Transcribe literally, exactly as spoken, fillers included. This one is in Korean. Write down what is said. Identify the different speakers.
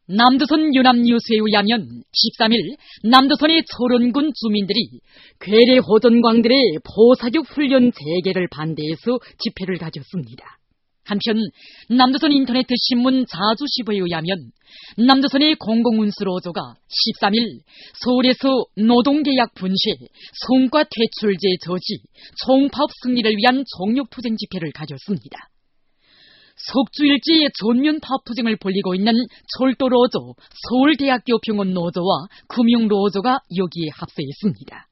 Speaker 1: 남조선 연합뉴스에 의하면 십삼 일 남조선의 초론군 주민들이 괴뢰 호전광들의 포사격 훈련 재개를 반대해서 집회를 가졌습니다. 한편 남조선 인터넷 신문 자주시보에 의하면 남조선의 공공운수노조가 십삼 일 서울에서 노동계약 분쇄, 성과 퇴출제 저지, 총파업 승리를 위한 종력투쟁 집회를 가졌습니다. 석주일째 전면 파업 투쟁을 벌이고 있는 철도노조, 서울대학교 병원노조와 금융노조가 여기에 합세했습니다.